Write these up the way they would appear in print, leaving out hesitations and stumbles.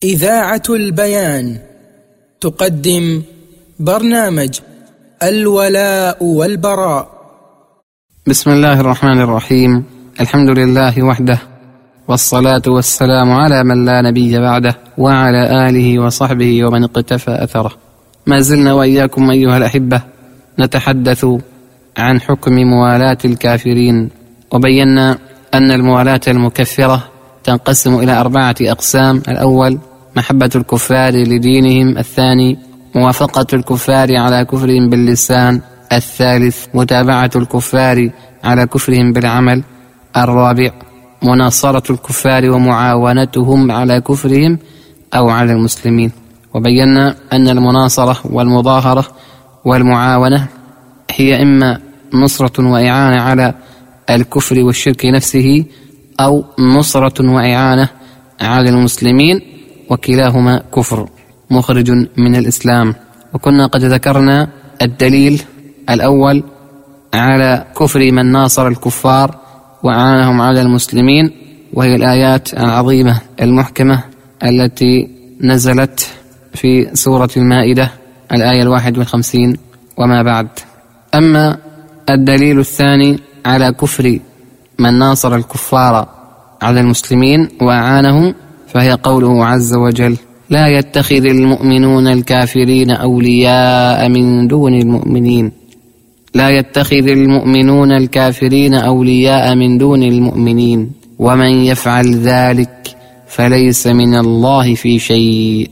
إذاعة البيان تقدم برنامج الولاء والبراء. بسم الله الرحمن الرحيم. الحمد لله وحده، والصلاة والسلام على من لا نبي بعده، وعلى آله وصحبه ومن اقتفى أثره. ما زلنا وإياكم أيها الأحبة نتحدث عن حكم موالاة الكافرين، وبينا أن الموالاة المكفرة تنقسم إلى 4 أقسام: الأول محبة الكفار لدينهم، الثاني موافقة الكفار على كفرهم باللسان، الثالث متابعة الكفار على كفرهم بالعمل، الرابع مناصرة الكفار ومعاونتهم على كفرهم أو على المسلمين. وبينا أن المناصرة والمظاهرة والمعاونة هي إما نصرة وإعانة على الكفر والشرك نفسه، أو نصرة وإعانة على المسلمين، وكلاهما كفر مخرج من الإسلام. وكنا قد ذكرنا الدليل الأول على كفر من ناصر الكفار وأعانهم على المسلمين، وهي الآيات العظيمة المحكمة التي نزلت في سورة المائدة الآية 51 وما بعد. أما الدليل الثاني على كفر من ناصر الكفار على المسلمين وأعانهم، فهي قوله عز وجل: لا يتخذ المؤمنون الكافرين أولياء من دون المؤمنين. لا يتخذ المؤمنون الكافرين أولياء من دون المؤمنين، ومن يفعل ذلك فليس من الله في شيء.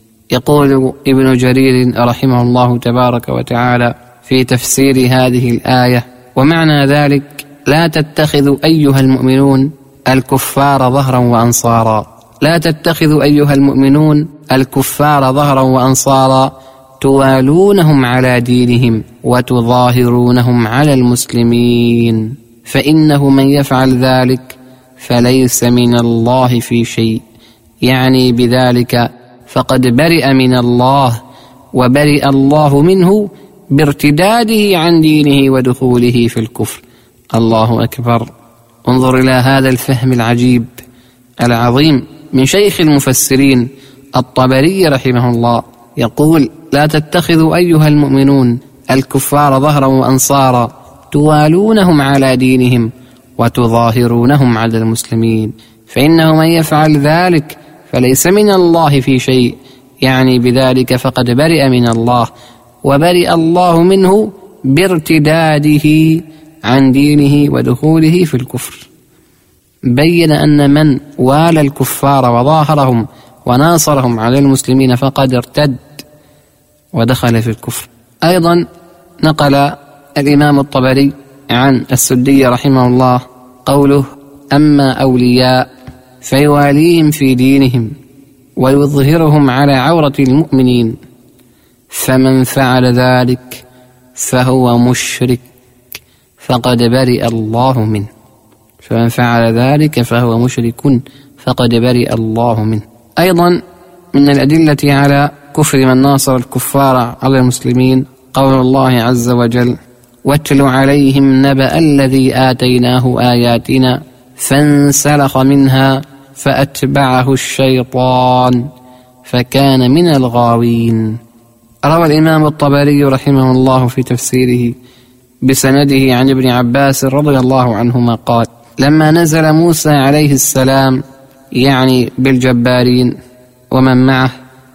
يقول ابن جرير رحمه الله تبارك وتعالى في تفسير هذه الآية: ومعنى ذلك لا تتخذوا أيها المؤمنون الكفار ظهرا وأنصارا. لا تتخذوا أيها المؤمنون الكفار ظهرا وأنصارا توالونهم على دينهم وتظاهرونهم على المسلمين، فإنه من يفعل ذلك فليس من الله في شيء، يعني بذلك فقد برئ من الله، وبرئ الله منه بارتداده عن دينه ودخوله في الكفر. الله أكبر. انظر إلى هذا الفهم العجيب العظيم من شيخ المفسرين الطبري رحمه الله، يقول: لا تتخذوا أيها المؤمنون الكفار ظهرا وأنصارا توالونهم على دينهم وتظاهرونهم على المسلمين، فإنه من يفعل ذلك فليس من الله في شيء، يعني بذلك فقد برئ من الله، وبرئ الله منه بارتداده عن دينه ودخوله في الكفر. بين أن من والى الكفار وظاهرهم وناصرهم على المسلمين فقد ارتد ودخل في الكفر. أيضا نقل الإمام الطبري عن السدي رحمه الله قوله: أما أولياء فيواليهم في دينهم ويظهرهم على عورة المؤمنين، فمن فعل ذلك فهو مشرك فقد برئ الله منه. فمن فعل ذلك فهو مشرك فقد برئ الله منه. أيضا من الأدلة على كفر من ناصر الكفار على المسلمين قول الله عز وجل: واتل عليهم نبأ الذي آتيناه آياتنا فانسلخ منها فأتبعه الشيطان فكان من الغاوين. روى الإمام الطبري رحمه الله في تفسيره بسنده عن ابن عباس رضي الله عنهما قال: لما نزل موسى عليه السلام، يعني بالجبارين ومن معه،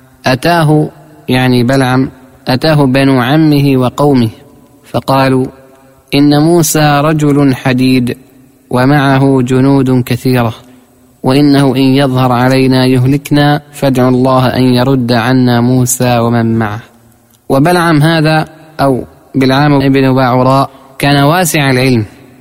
أتاه، يعني بلعم، أتاه بنو عمه وقومه فقالوا: إن موسى رجل حديد ومعه جنود كثيرة، وإنه إن يظهر علينا يهلكنا، فادعوا الله أن يرد عنا موسى ومن معه. وبلعم هذا أو بلعام بن باعوراء كان واسع العلم،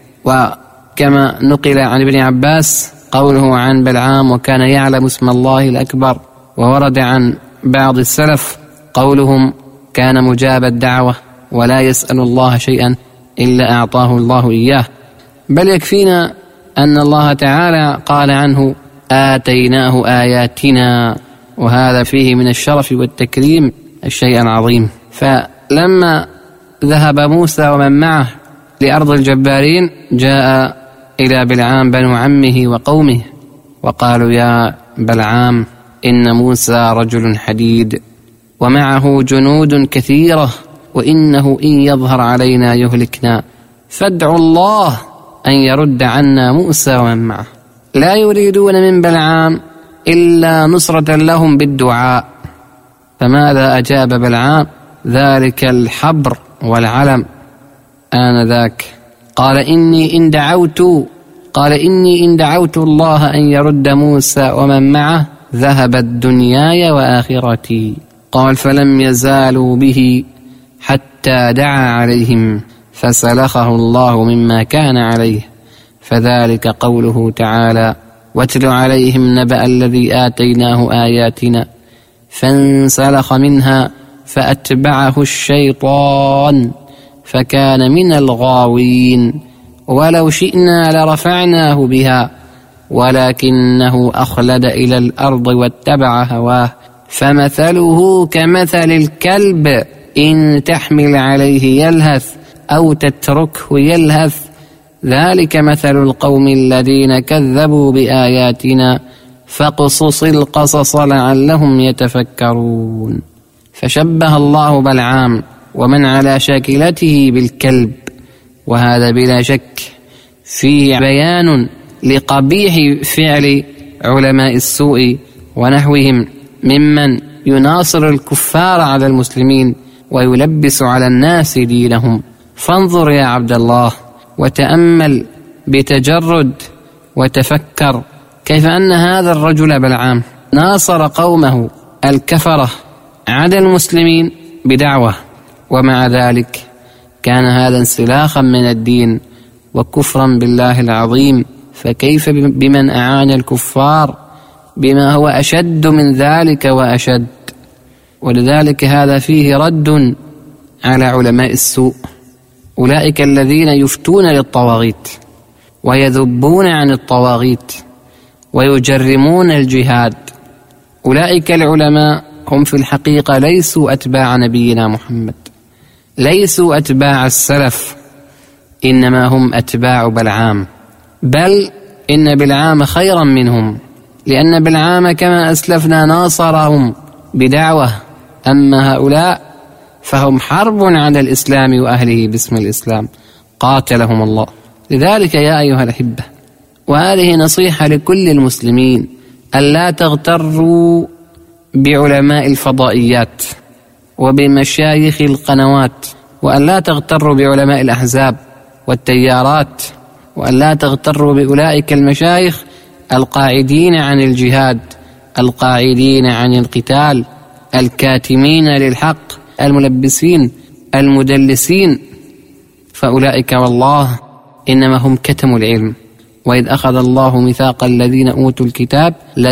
وكما نقل عن ابن عباس قوله عن بلعام: وكان يعلم اسم الله الأكبر. وورد عن بعض السلف قولهم: كان مجاب الدعوة ولا يسأل الله شيئا إلا أعطاه الله إياه. بل يكفينا أن الله تعالى قال عنه: آتيناه آياتنا، وهذا فيه من الشرف والتكريم الشيء العظيم. فلما ذهب موسى ومن معه لأرض الجبارين جاء إلى بلعام بنو عمه وقومه وقالوا: يا بلعام، إن موسى رجل حديد ومعه جنود كثيرة وإنه إن يظهر علينا يهلكنا فادعوا الله أن يرد عنا موسى ومن معه. لا يريدون من بلعام إلا نصرة لهم بالدعاء. فماذا أجاب بلعام؟ ذلك الحبر والعلم آنذاك قال إني إن دعوت الله أن يرد موسى ومن معه ذهبت دنياي وآخرتي. قال فلم يزالوا به حتى دعا عليهم فسلخه الله مما كان عليه. فذلك قوله تعالى واتل عليهم نبأ الذي آتيناه آياتنا فانسلخ منها فأتبعه الشيطان فكان من الغاوين ولو شئنا لرفعناه بها ولكنه أخلد إلى الأرض واتبع هواه فمثله كمثل الكلب إن تحمل عليه يلهث أو تتركه يلهث ذلك مثل القوم الذين كذبوا بآياتنا فاقصص القصص لعلهم يتفكرون. فشبه الله بلعام ومن على شاكلته بالكلب، وهذا بلا شك فيه بيان لقبيح فعل علماء السوء ونحوهم ممن يناصر الكفار على المسلمين ويلبس على الناس دينهم. فانظر يا عبد الله وتأمل بتجرد وتفكر كيف أن هذا الرجل بلعام ناصر قومه الكفرة على المسلمين بدعوة، ومع ذلك كان هذا انسلاخا من الدين وكفرا بالله العظيم. فكيف بمن أعان الكفار بما هو أشد من ذلك وأشد؟ ولذلك هذا فيه رد على علماء السوء، أولئك الذين يفتون للطواغيت ويذبون عن الطواغيت ويجرمون الجهاد. أولئك العلماء هم في الحقيقة ليسوا أتباع نبينا محمد، ليسوا أتباع السلف، إنما هم أتباع بلعام، بل إن بلعام خيرا منهم، لأن بلعام كما أسلفنا ناصرهم بدعوة، أما هؤلاء فهم حرب على الإسلام وأهله باسم الإسلام قاتلهم الله. لذلك يا أيها الأحبة، وهذه نصيحة لكل المسلمين، ألا تغتروا بعلماء الفضائيات وبمشايخ القنوات، وألا تغتروا بعلماء الأحزاب والتيارات، وألا تغتروا بأولئك المشايخ القاعدين عن الجهاد، القاعدين عن القتال، الكاتمين للحق، الملبسين، المدلسين. فأولئك والله إنما هم كتموا العلم. وإذ أخذ الله ميثاق الذين أوتوا الكتاب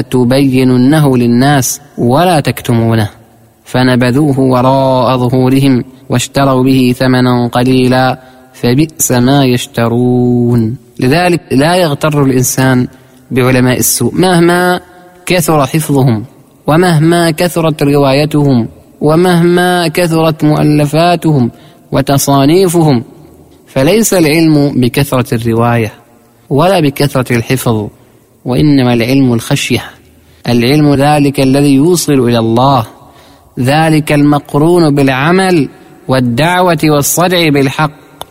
لتبيننه للناس ولا تكتمونه فنبذوه وراء ظهورهم واشتروا به ثمنا قليلا فبئس ما يشترون. لذلك لا يغتر الإنسان بعلماء السوء مهما كثر حفظهم، ومهما كثرت روايتهم، ومهما كثرت مؤلفاتهم وتصانيفهم. فليس العلم بكثرة الرواية ولا بكثرة الحفظ، وإنما العلم الخشية، العلم ذلك الذي يوصل إلى الله، ذلك المقرون بالعمل والدعوة والصدع بالحق.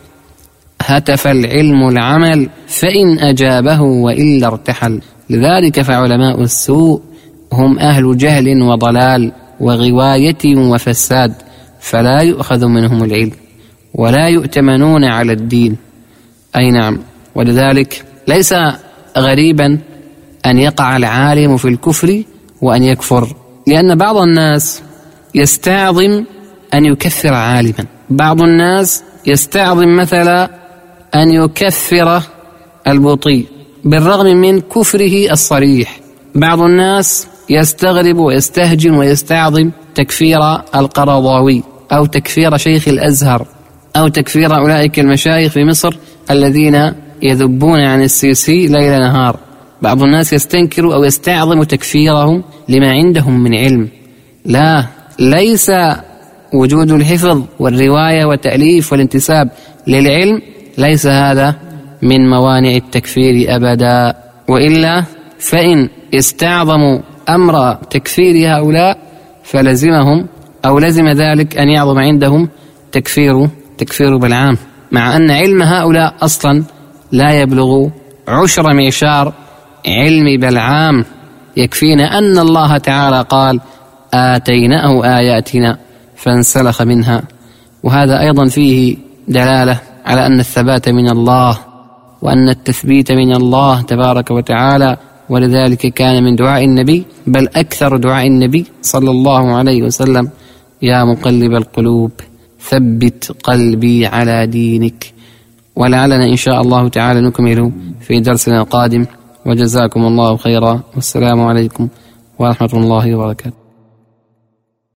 هتف العلم العمل فإن أجابه وإلا ارتحل. لذلك فعلماء السوء هم أهل جهل وضلال وغواية وفساد، فلا يؤخذ منهم العلم ولا يؤتمنون على الدين. أي نعم. ولذلك ليس غريبا أن يقع العالم في الكفر وأن يكفر، لأن بعض الناس يستعظم أن يكفر عالما، بعض الناس يستعظم مثلا أن يكفر البوطي بالرغم من كفره الصريح، بعض الناس يستغرب ويستهجن ويستعظم تكفير القرضاوي أو تكفير شيخ الأزهر أو تكفير أولئك المشايخ في مصر الذين يذبون عن السيسي ليل نهار. بعض الناس يستنكر أو يستعظم تكفيرهم لما عندهم من علم. لا، ليس وجود الحفظ والرواية والتأليف والانتساب للعلم ليس هذا من موانع التكفير أبدا، وإلا فإن استعظموا أمر تكفير هؤلاء فلزمهم أو لزم ذلك أن يعظم عندهم تكفير بلعام، مع أن علم هؤلاء أصلا لا يبلغ عشر معشار علم بلعام. يكفينا أن الله تعالى قال آتيناه آياتنا فانسلخ منها، وهذا أيضا فيه دلالة على أن الثبات من الله وأن التثبيت من الله تبارك وتعالى. ولذلك كان من دعاء النبي، بل أكثر دعاء النبي صلى الله عليه وسلم: يا مقلب القلوب ثبت قلبي على دينك. ولعلنا إن شاء الله تعالى نكمل في درسنا القادم، وجزاكم الله خيرا، والسلام عليكم ورحمة الله وبركاته.